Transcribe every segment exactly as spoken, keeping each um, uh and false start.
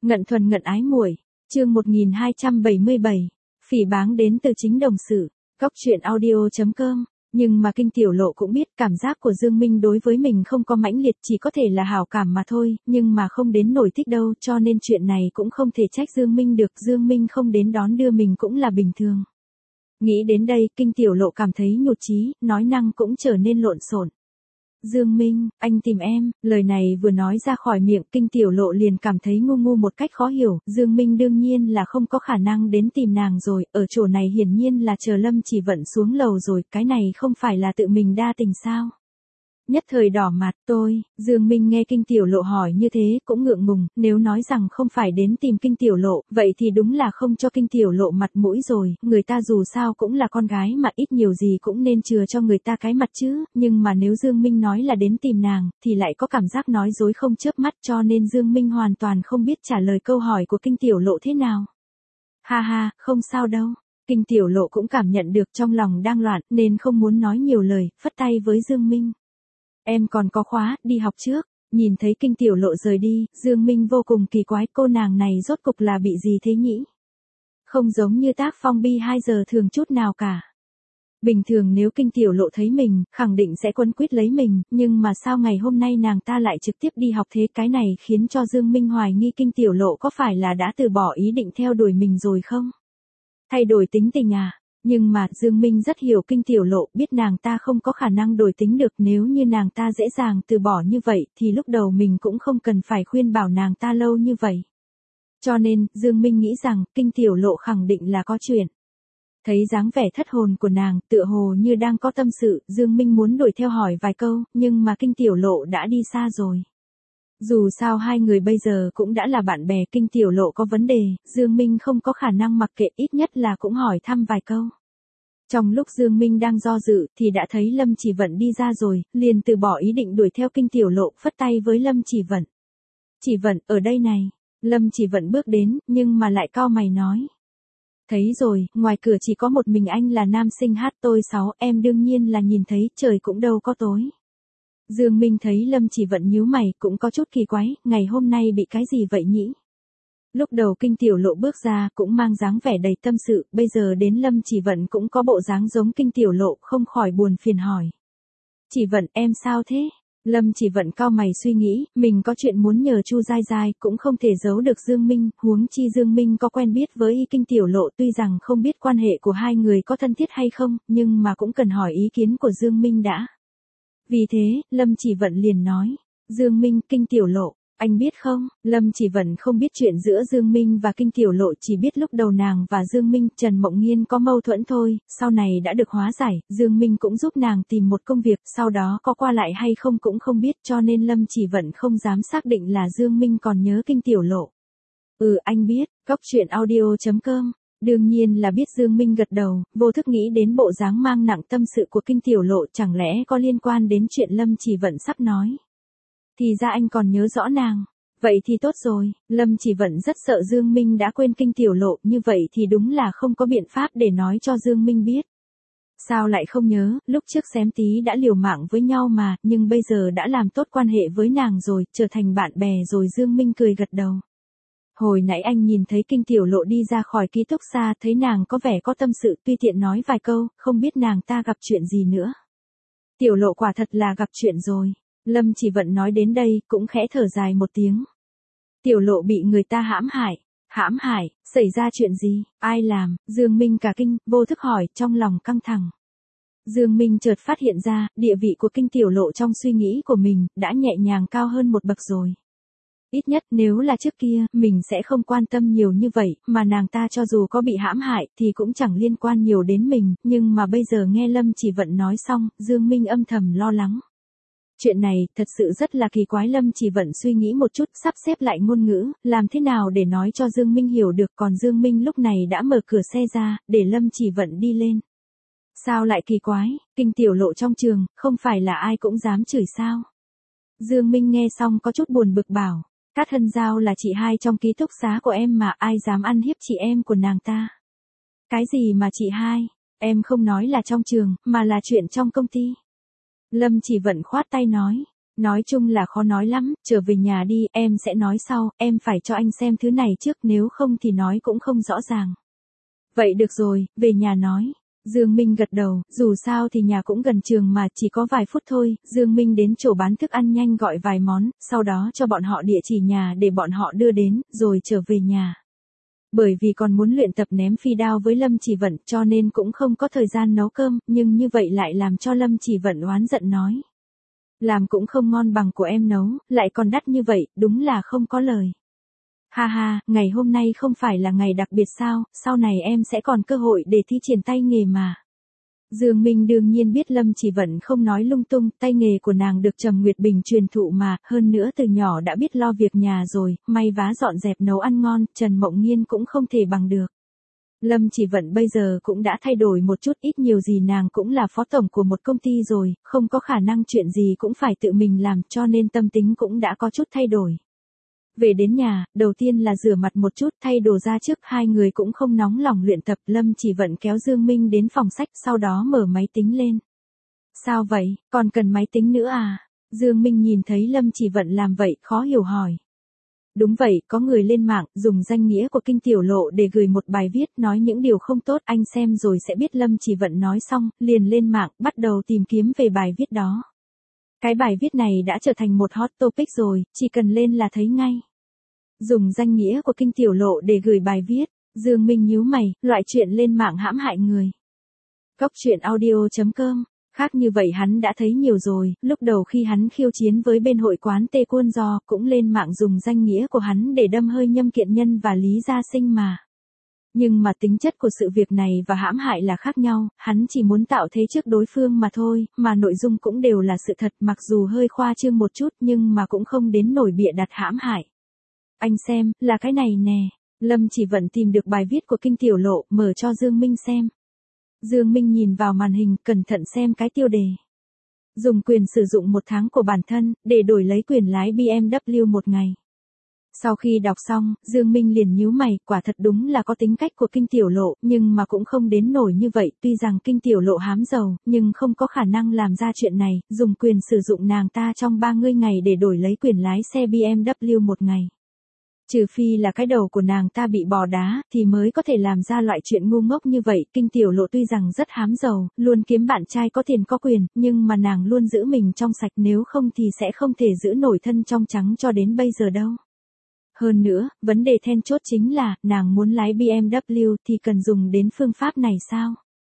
Ngận thuần ngận ái muội, chương một nghìn hai trăm bảy mươi bảy, phỉ báng đến từ chính đồng sự, góc truyện audio chấm com. Nhưng mà Kinh Tiểu Lộ cũng biết cảm giác của Dương Minh đối với mình không có mãnh liệt, chỉ có thể là hảo cảm mà thôi, nhưng mà không đến nổi thích đâu, cho nên chuyện này cũng không thể trách Dương Minh được, Dương Minh không đến đón đưa mình cũng là bình thường. Nghĩ đến đây, Kinh Tiểu Lộ cảm thấy nhụt chí, nói năng cũng trở nên lộn xộn. Dương Minh, anh tìm em, lời này vừa nói ra khỏi miệng, Kinh Tiểu Lộ liền cảm thấy ngu ngu một cách khó hiểu, Dương Minh đương nhiên là không có khả năng đến tìm nàng rồi, ở chỗ này hiển nhiên là chờ Lâm Chỉ Vận xuống lầu rồi, cái này không phải là tự mình đa tình sao? Nhất thời đỏ mặt, tôi, Dương Minh nghe Kinh Tiểu Lộ hỏi như thế cũng ngượng ngùng, nếu nói rằng không phải đến tìm Kinh Tiểu Lộ, vậy thì đúng là không cho Kinh Tiểu Lộ mặt mũi rồi, người ta dù sao cũng là con gái mà ít nhiều gì cũng nên chừa cho người ta cái mặt chứ, nhưng mà nếu Dương Minh nói là đến tìm nàng, thì lại có cảm giác nói dối không chớp mắt, cho nên Dương Minh hoàn toàn không biết trả lời câu hỏi của Kinh Tiểu Lộ thế nào. Ha ha, không sao đâu. Kinh Tiểu Lộ cũng cảm nhận được trong lòng đang loạn, nên không muốn nói nhiều lời, phất tay với Dương Minh. Em còn có khóa, đi học trước. Nhìn thấy Kinh Tiểu Lộ rời đi, Dương Minh vô cùng kỳ quái, cô nàng này rốt cục là bị gì thế nhỉ? Không giống như tác phong bi hai giờ thường chút nào cả. Bình thường nếu Kinh Tiểu Lộ thấy mình, khẳng định sẽ quấn quýt lấy mình, nhưng mà sao ngày hôm nay nàng ta lại trực tiếp đi học thế, cái này khiến cho Dương Minh hoài nghi Kinh Tiểu Lộ có phải là đã từ bỏ ý định theo đuổi mình rồi không? Thay đổi tính tình à? Nhưng mà Dương Minh rất hiểu Kinh Tiểu Lộ, biết nàng ta không có khả năng đổi tính được, nếu như nàng ta dễ dàng từ bỏ như vậy thì lúc đầu mình cũng không cần phải khuyên bảo nàng ta lâu như vậy. Cho nên, Dương Minh nghĩ rằng Kinh Tiểu Lộ khẳng định là có chuyện. Thấy dáng vẻ thất hồn của nàng, tựa hồ như đang có tâm sự, Dương Minh muốn đuổi theo hỏi vài câu, nhưng mà Kinh Tiểu Lộ đã đi xa rồi. Dù sao hai người bây giờ cũng đã là bạn bè, Kinh Tiểu Lộ có vấn đề, Dương Minh không có khả năng mặc kệ, ít nhất là cũng hỏi thăm vài câu. Trong lúc Dương Minh đang do dự, thì đã thấy Lâm Chỉ Vận đi ra rồi, liền từ bỏ ý định đuổi theo Kinh Tiểu Lộ, phất tay với Lâm Chỉ Vận. Chỉ Vận, ở đây này. Lâm Chỉ Vận bước đến, nhưng mà lại cau mày nói. Thấy rồi, ngoài cửa chỉ có một mình anh là nam sinh hát tôi sáu, em đương nhiên là nhìn thấy, trời cũng đâu có tối. Dương Minh thấy Lâm Chỉ Vận nhíu mày, cũng có chút kỳ quái, ngày hôm nay bị cái gì vậy nhỉ? Lúc đầu Kinh Tiểu Lộ bước ra, cũng mang dáng vẻ đầy tâm sự, bây giờ đến Lâm Chỉ Vận cũng có bộ dáng giống Kinh Tiểu Lộ, không khỏi buồn phiền hỏi. Chỉ Vận, em sao thế? Lâm Chỉ Vận cau mày suy nghĩ, mình có chuyện muốn nhờ Chu Giai Giai, cũng không thể giấu được Dương Minh, huống chi Dương Minh có quen biết với Kinh Tiểu Lộ, tuy rằng không biết quan hệ của hai người có thân thiết hay không, nhưng mà cũng cần hỏi ý kiến của Dương Minh đã. Vì thế, Lâm Chỉ Vận liền nói, Dương Minh, Kinh Tiểu Lộ, anh biết không, Lâm Chỉ Vận không biết chuyện giữa Dương Minh và Kinh Tiểu Lộ, chỉ biết lúc đầu nàng và Dương Minh, Trần Mộng Nghiên có mâu thuẫn thôi, sau này đã được hóa giải, Dương Minh cũng giúp nàng tìm một công việc, sau đó có qua lại hay không cũng không biết, cho nên Lâm Chỉ Vận không dám xác định là Dương Minh còn nhớ Kinh Tiểu Lộ. Ừ, anh biết, góc truyện audio chấm com. Đương nhiên là biết. Dương Minh gật đầu, vô thức nghĩ đến bộ dáng mang nặng tâm sự của Kinh Tiểu Lộ, chẳng lẽ có liên quan đến chuyện Lâm Chỉ Vận sắp nói. Thì ra anh còn nhớ rõ nàng. Vậy thì tốt rồi, Lâm Chỉ Vận rất sợ Dương Minh đã quên Kinh Tiểu Lộ, như vậy thì đúng là không có biện pháp để nói cho Dương Minh biết. Sao lại không nhớ, lúc trước xém tí đã liều mạng với nhau mà, nhưng bây giờ đã làm tốt quan hệ với nàng rồi, trở thành bạn bè rồi. Dương Minh cười gật đầu. Hồi nãy anh nhìn thấy Kinh Tiểu Lộ đi ra khỏi ký túc xá, thấy nàng có vẻ có tâm sự, tuy tiện nói vài câu, không biết nàng ta gặp chuyện gì nữa. Tiểu Lộ quả thật là gặp chuyện rồi. Lâm Chỉ Vận nói đến đây, cũng khẽ thở dài một tiếng. Tiểu Lộ bị người ta hãm hại. Hãm hại, xảy ra chuyện gì, ai làm? Dương Minh cả kinh, vô thức hỏi, trong lòng căng thẳng. Dương Minh chợt phát hiện ra, địa vị của Kinh Tiểu Lộ trong suy nghĩ của mình, đã nhẹ nhàng cao hơn một bậc rồi. Ít nhất nếu là trước kia, mình sẽ không quan tâm nhiều như vậy, mà nàng ta cho dù có bị hãm hại, thì cũng chẳng liên quan nhiều đến mình, nhưng mà bây giờ nghe Lâm Chỉ Vận nói xong, Dương Minh âm thầm lo lắng. Chuyện này, thật sự rất là kỳ quái. Lâm Chỉ Vận suy nghĩ một chút, sắp xếp lại ngôn ngữ, làm thế nào để nói cho Dương Minh hiểu được, còn Dương Minh lúc này đã mở cửa xe ra, để Lâm Chỉ Vận đi lên. Sao lại kỳ quái, Kinh Tiểu Lộ trong trường, không phải là ai cũng dám chửi sao? Dương Minh nghe xong có chút buồn bực bảo. Cát Hân Giao là chị hai trong ký túc xá của em mà, ai dám ăn hiếp chị em của nàng ta? Cái gì mà chị hai? Em không nói là trong trường, mà là chuyện trong công ty. Lâm Chỉ Vận khoát tay nói. Nói chung là khó nói lắm, trở về nhà đi, em sẽ nói sau, em phải cho anh xem thứ này trước nếu không thì nói cũng không rõ ràng. Vậy được rồi, về nhà nói. Dương Minh gật đầu, dù sao thì nhà cũng gần trường mà chỉ có vài phút thôi, Dương Minh đến chỗ bán thức ăn nhanh gọi vài món, sau đó cho bọn họ địa chỉ nhà để bọn họ đưa đến, rồi trở về nhà. Bởi vì còn muốn luyện tập ném phi đao với Lâm Chỉ Vận cho nên cũng không có thời gian nấu cơm, nhưng như vậy lại làm cho Lâm Chỉ Vận oán giận nói. Làm cũng không ngon bằng của em nấu, lại còn đắt như vậy, đúng là không có lời. Ha ha, ngày hôm nay không phải là ngày đặc biệt sao, sau này em sẽ còn cơ hội để thi triển tay nghề mà. Dương Minh đương nhiên biết Lâm Chỉ Vận không nói lung tung, tay nghề của nàng được Trầm Nguyệt Bình truyền thụ mà, hơn nữa từ nhỏ đã biết lo việc nhà rồi, may vá dọn dẹp nấu ăn ngon, Trần Mộng Nghiên cũng không thể bằng được. Lâm Chỉ Vận bây giờ cũng đã thay đổi một chút, ít nhiều gì nàng cũng là phó tổng của một công ty rồi, không có khả năng chuyện gì cũng phải tự mình làm cho nên tâm tính cũng đã có chút thay đổi. Về đến nhà, đầu tiên là rửa mặt một chút, thay đồ ra trước, hai người cũng không nóng lòng luyện tập, Lâm Chỉ Vận kéo Dương Minh đến phòng sách, sau đó mở máy tính lên. Sao vậy, còn cần máy tính nữa à? Dương Minh nhìn thấy Lâm Chỉ Vận làm vậy, khó hiểu hỏi. Đúng vậy, có người lên mạng, dùng danh nghĩa của Kinh Tiểu Lộ để gửi một bài viết, nói những điều không tốt, anh xem rồi sẽ biết. Lâm Chỉ Vận nói xong, liền lên mạng, bắt đầu tìm kiếm về bài viết đó. Cái bài viết này đã trở thành một hot topic rồi, chỉ cần lên là thấy ngay. Dùng danh nghĩa của Kinh Tiểu Lộ để gửi bài viết, Dương Minh nhíu mày, loại chuyện lên mạng hãm hại người. Cốc truyện audio chấm com, khác như vậy hắn đã thấy nhiều rồi, lúc đầu khi hắn khiêu chiến với bên hội quán Tê Quân Do, cũng lên mạng dùng danh nghĩa của hắn để đâm hơi Nhâm Kiện Nhân và Lý Gia Sinh mà. Nhưng mà tính chất của sự việc này và hãm hại là khác nhau, hắn chỉ muốn tạo thế trước đối phương mà thôi, mà nội dung cũng đều là sự thật, mặc dù hơi khoa trương một chút nhưng mà cũng không đến nổi bịa đặt hãm hại. Anh xem, là cái này nè. Lâm Chỉ Vận tìm được bài viết của Kinh Tiểu Lộ, mở cho Dương Minh xem. Dương Minh nhìn vào màn hình, cẩn thận xem cái tiêu đề. Dùng quyền sử dụng một tháng của bản thân, để đổi lấy quyền lái bê em vê một ngày. Sau khi đọc xong, Dương Minh liền nhíu mày, quả thật đúng là có tính cách của Kinh Tiểu Lộ, nhưng mà cũng không đến nổi như vậy, tuy rằng Kinh Tiểu Lộ hám giàu, nhưng không có khả năng làm ra chuyện này, dùng quyền sử dụng nàng ta trong ba mươi ngày để đổi lấy quyền lái xe bê em vê một ngày. Trừ phi là cái đầu của nàng ta bị bò đá, thì mới có thể làm ra loại chuyện ngu ngốc như vậy. Kinh Tiểu Lộ tuy rằng rất hám giàu, luôn kiếm bạn trai có tiền có quyền, nhưng mà nàng luôn giữ mình trong sạch, nếu không thì sẽ không thể giữ nổi thân trong trắng cho đến bây giờ đâu. Hơn nữa, vấn đề then chốt chính là, nàng muốn lái bê em vê thì cần dùng đến phương pháp này sao?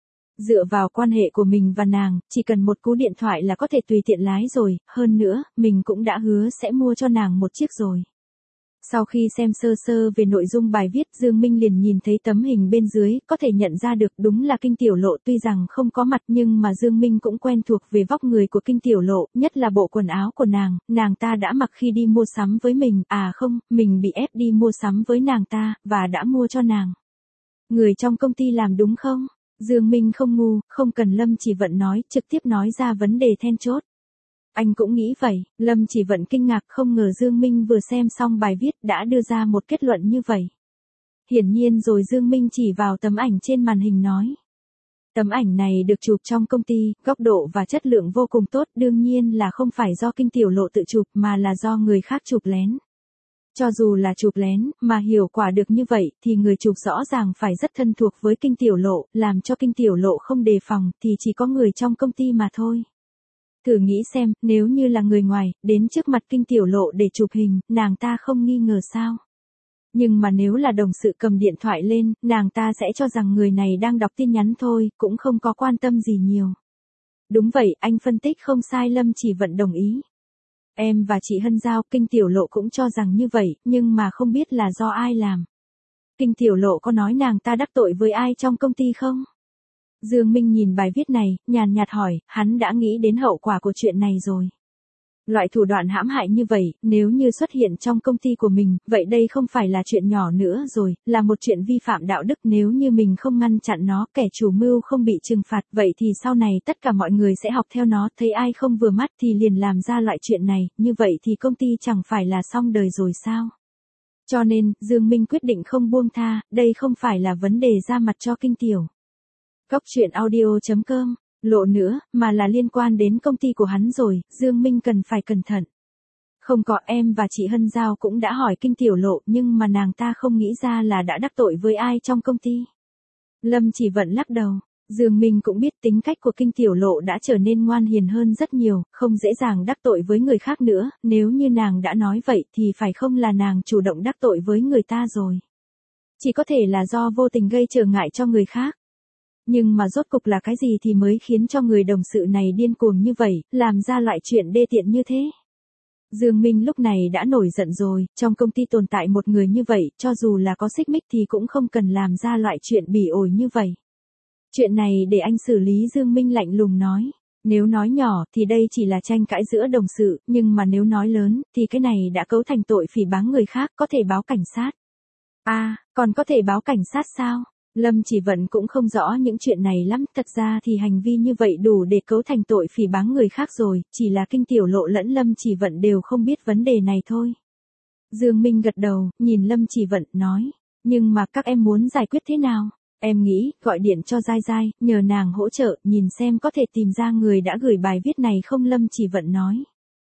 Dựa vào quan hệ của mình và nàng, chỉ cần một cú điện thoại là có thể tùy tiện lái rồi, hơn nữa, mình cũng đã hứa sẽ mua cho nàng một chiếc rồi. Sau khi xem sơ sơ về nội dung bài viết, Dương Minh liền nhìn thấy tấm hình bên dưới, có thể nhận ra được đúng là Kinh Tiểu Lộ, tuy rằng không có mặt nhưng mà Dương Minh cũng quen thuộc về vóc người của Kinh Tiểu Lộ, nhất là bộ quần áo của nàng, nàng ta đã mặc khi đi mua sắm với mình, à không, mình bị ép đi mua sắm với nàng ta, và đã mua cho nàng. Người trong công ty làm đúng không? Dương Minh không ngu, không cần Lâm Chỉ Vận nói, trực tiếp nói ra vấn đề then chốt. Anh cũng nghĩ vậy, Lâm Chỉ Vận kinh ngạc, không ngờ Dương Minh vừa xem xong bài viết đã đưa ra một kết luận như vậy. Hiển nhiên rồi Dương Minh chỉ vào tấm ảnh trên màn hình nói. Tấm ảnh này được chụp trong công ty, góc độ và chất lượng vô cùng tốt, đương nhiên là không phải do Kinh Tiểu Lộ tự chụp mà là do người khác chụp lén. Cho dù là chụp lén, mà hiệu quả được như vậy, thì người chụp rõ ràng phải rất thân thuộc với Kinh Tiểu Lộ, làm cho Kinh Tiểu Lộ không đề phòng, thì chỉ có người trong công ty mà thôi. Thử nghĩ xem, nếu như là người ngoài, đến trước mặt Kinh Tiểu Lộ để chụp hình, nàng ta không nghi ngờ sao? Nhưng mà nếu là đồng sự cầm điện thoại lên, nàng ta sẽ cho rằng người này đang đọc tin nhắn thôi, cũng không có quan tâm gì nhiều. Đúng vậy, anh phân tích không sai, Lâm Chỉ Vận đồng ý. Em và chị Hân Giao, Kinh Tiểu Lộ cũng cho rằng như vậy, nhưng mà không biết là do ai làm. Kinh Tiểu Lộ có nói nàng ta đắc tội với ai trong công ty không? Dương Minh nhìn bài viết này, nhàn nhạt hỏi, hắn đã nghĩ đến hậu quả của chuyện này rồi. Loại thủ đoạn hãm hại như vậy, nếu như xuất hiện trong công ty của mình, vậy đây không phải là chuyện nhỏ nữa rồi, là một chuyện vi phạm đạo đức, nếu như mình không ngăn chặn nó, kẻ chủ mưu không bị trừng phạt, vậy thì sau này tất cả mọi người sẽ học theo nó, thấy ai không vừa mắt thì liền làm ra loại chuyện này, như vậy thì công ty chẳng phải là xong đời rồi sao? Cho nên, Dương Minh quyết định không buông tha, đây không phải là vấn đề ra mặt cho Kinh Tiểu. Cốc truyện audio chấm com lộ nữa, mà là liên quan đến công ty của hắn rồi, Dương Minh cần phải cẩn thận. Không có, em và chị Hân Giao cũng đã hỏi kinh tiểu lộ nhưng mà nàng ta không nghĩ ra là đã đắc tội với ai trong công ty. Lâm Chỉ Vận lắc đầu. Dương Minh cũng biết tính cách của kinh tiểu lộ đã trở nên ngoan hiền hơn rất nhiều, không dễ dàng đắc tội với người khác nữa, nếu như nàng đã nói vậy thì phải không là nàng chủ động đắc tội với người ta rồi. Chỉ có thể là do vô tình gây trở ngại cho người khác. Nhưng mà rốt cục là cái gì thì mới khiến cho người đồng sự này điên cuồng như vậy, làm ra loại chuyện đê tiện như thế. Dương Minh lúc này đã nổi giận rồi, trong công ty tồn tại một người như vậy, cho dù là có xích mích thì cũng không cần làm ra loại chuyện bỉ ổi như vậy. Chuyện này để anh xử lý. Dương Minh lạnh lùng nói. Nếu nói nhỏ thì đây chỉ là tranh cãi giữa đồng sự, nhưng mà nếu nói lớn thì cái này đã cấu thành tội phỉ báng người khác, có thể báo cảnh sát. À, còn có thể báo cảnh sát sao? Lâm Chỉ Vận cũng không rõ những chuyện này lắm, thật ra thì hành vi như vậy đủ để cấu thành tội phỉ báng người khác rồi, chỉ là kinh tiểu lộ lẫn Lâm Chỉ Vận đều không biết vấn đề này thôi. Dương Minh gật đầu, nhìn Lâm Chỉ Vận, nói, nhưng mà các em muốn giải quyết thế nào? Em nghĩ, gọi điện cho Giai Giai, nhờ nàng hỗ trợ, nhìn xem có thể tìm ra người đã gửi bài viết này không. Lâm Chỉ Vận nói.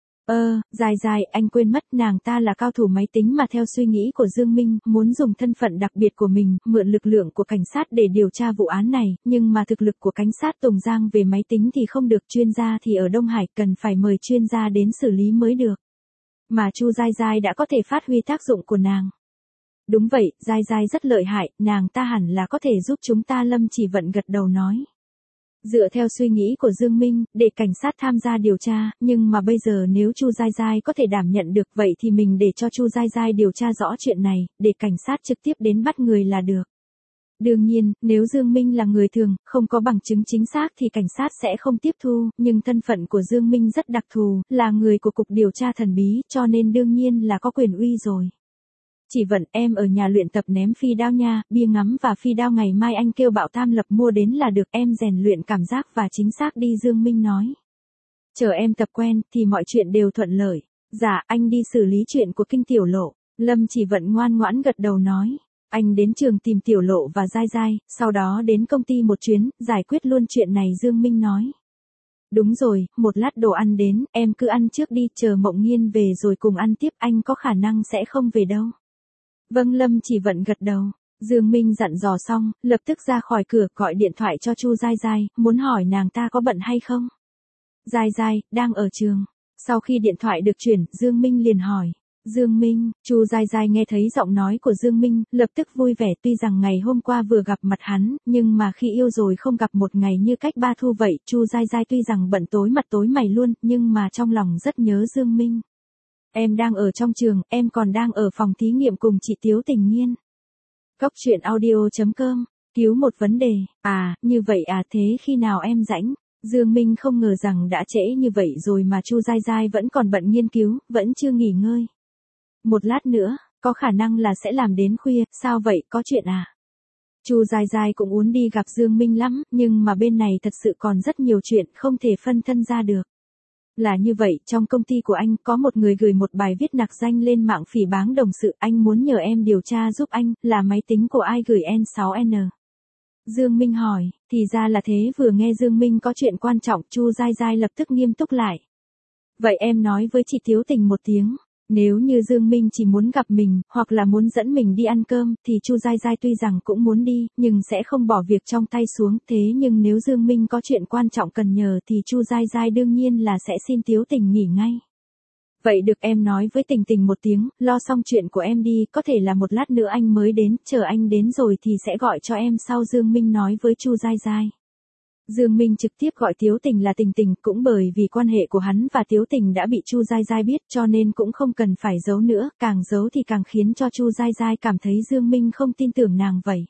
Ơ, Giai Giai, anh quên mất nàng ta là cao thủ máy tính mà theo suy nghĩ của Dương Minh, muốn dùng thân phận đặc biệt của mình, mượn lực lượng của cảnh sát để điều tra vụ án này, nhưng mà thực lực của cảnh sát Tùng Giang về máy tính thì không được, chuyên gia thì ở Đông Hải, cần phải mời chuyên gia đến xử lý mới được. Mà Chu Giai Giai đã có thể phát huy tác dụng của nàng. Đúng vậy, Giai Giai rất lợi hại, nàng ta hẳn là có thể giúp chúng ta. Lâm Chỉ Vận gật đầu nói. Dựa theo suy nghĩ của Dương Minh, để cảnh sát tham gia điều tra, nhưng mà bây giờ nếu Chu Giai Giai có thể đảm nhận được vậy thì mình để cho Chu Giai Giai điều tra rõ chuyện này, để cảnh sát trực tiếp đến bắt người là được. Đương nhiên, nếu Dương Minh là người thường, không có bằng chứng chính xác thì cảnh sát sẽ không tiếp thu, nhưng thân phận của Dương Minh rất đặc thù, là người của Cục Điều tra Thần Bí, cho nên đương nhiên là có quyền uy rồi. Chỉ Vận, em ở nhà luyện tập ném phi đao nha, bia ngắm và phi đao ngày mai anh kêu Bảo Tam Lập mua đến là được, em rèn luyện cảm giác và chính xác đi. Dương Minh nói. Chờ em tập quen thì mọi chuyện đều thuận lợi. Dạ, anh đi xử lý chuyện của kinh tiểu lộ. Lâm Chỉ Vận ngoan ngoãn gật đầu nói. Anh đến trường tìm tiểu lộ và Giai Giai, sau đó đến công ty một chuyến, giải quyết luôn chuyện này. Dương Minh nói. Đúng rồi, một lát đồ ăn đến, em cứ ăn trước đi, chờ Mộng Nghiên về rồi cùng ăn tiếp, anh có khả năng sẽ không về đâu. Vâng. Lâm Chỉ Vận gật đầu. Dương Minh dặn dò xong, lập tức ra khỏi cửa, gọi điện thoại cho Chu Giai Giai, muốn hỏi nàng ta có bận hay không. Giai Giai, đang ở trường. Sau khi điện thoại được chuyển, Dương Minh liền hỏi. Dương Minh, Chu Giai Giai nghe thấy giọng nói của Dương Minh, lập tức vui vẻ, tuy rằng ngày hôm qua vừa gặp mặt hắn, nhưng mà khi yêu rồi không gặp một ngày như cách ba thu vậy. Chu Giai Giai tuy rằng bận tối mặt tối mày luôn, nhưng mà trong lòng rất nhớ Dương Minh. Em đang ở trong trường, em còn đang ở phòng thí nghiệm cùng chị Tiếu Tình Nghiên. Cốc truyện audio chấm com, cứu một vấn đề. À, như vậy à, thế khi nào em rảnh? Dương Minh không ngờ rằng đã trễ như vậy rồi mà Chu Giai Giai vẫn còn bận nghiên cứu, vẫn chưa nghỉ ngơi. Một lát nữa, có khả năng là sẽ làm đến khuya, sao vậy, có chuyện à? Chu Giai Giai cũng muốn đi gặp Dương Minh lắm, nhưng mà bên này thật sự còn rất nhiều chuyện, không thể phân thân ra được. Là như vậy, trong công ty của anh có một người gửi một bài viết nặc danh lên mạng phỉ báng đồng sự, anh muốn nhờ em điều tra giúp anh, là máy tính của ai gửi N sáu N? Dương Minh hỏi, thì ra là thế. Vừa nghe Dương Minh có chuyện quan trọng, Chu Giai Giai lập tức nghiêm túc lại. Vậy em nói với chị Tiếu Tình một tiếng. Nếu như Dương Minh chỉ muốn gặp mình, hoặc là muốn dẫn mình đi ăn cơm, thì Chu Giai Giai tuy rằng cũng muốn đi, nhưng sẽ không bỏ việc trong tay xuống. Thế nhưng nếu Dương Minh có chuyện quan trọng cần nhờ thì Chu Giai Giai đương nhiên là sẽ xin Tiếu Tình nghỉ ngay. Vậy được, em nói với Tình Tình một tiếng, lo xong chuyện của em đi, có thể là một lát nữa anh mới đến, chờ anh đến rồi thì sẽ gọi cho em sau. Dương Minh nói với Chu Giai Giai. Dương Minh trực tiếp gọi Tiếu Tình là Tình Tình, cũng bởi vì quan hệ của hắn và Tiếu Tình đã bị Chu Giai Giai biết, cho nên cũng không cần phải giấu nữa, càng giấu thì càng khiến cho Chu Giai Giai cảm thấy Dương Minh không tin tưởng nàng vậy.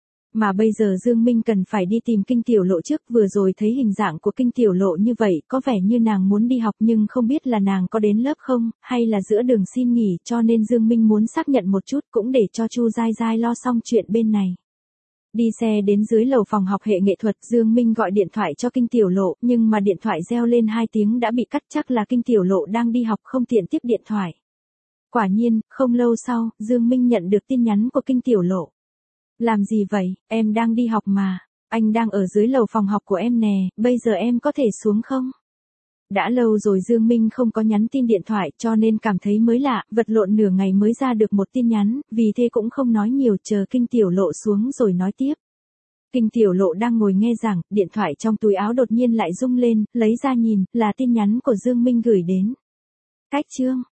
Mà bây giờ Dương Minh cần phải đi tìm kinh tiểu lộ trước, vừa rồi thấy hình dạng của kinh tiểu lộ như vậy, có vẻ như nàng muốn đi học nhưng không biết là nàng có đến lớp không, hay là giữa đường xin nghỉ, cho nên Dương Minh muốn xác nhận một chút, cũng để cho Chu Giai Giai lo xong chuyện bên này. Đi xe đến dưới lầu phòng học hệ nghệ thuật, Dương Minh gọi điện thoại cho kinh tiểu lộ, nhưng mà điện thoại reo lên hai tiếng đã bị cắt, chắc là kinh tiểu lộ đang đi học không tiện tiếp điện thoại. Quả nhiên, không lâu sau, Dương Minh nhận được tin nhắn của kinh tiểu lộ. Làm gì vậy, em đang đi học mà. Anh đang ở dưới lầu phòng học của em nè, bây giờ em có thể xuống không? Đã lâu rồi Dương Minh không có nhắn tin điện thoại cho nên cảm thấy mới lạ, vật lộn nửa ngày mới ra được một tin nhắn, vì thế cũng không nói nhiều chờ Kinh Tiểu Lộ xuống rồi nói tiếp. Kinh Tiểu Lộ đang ngồi nghe giảng, điện thoại trong túi áo đột nhiên lại rung lên, lấy ra nhìn, là tin nhắn của Dương Minh gửi đến. Cách chương,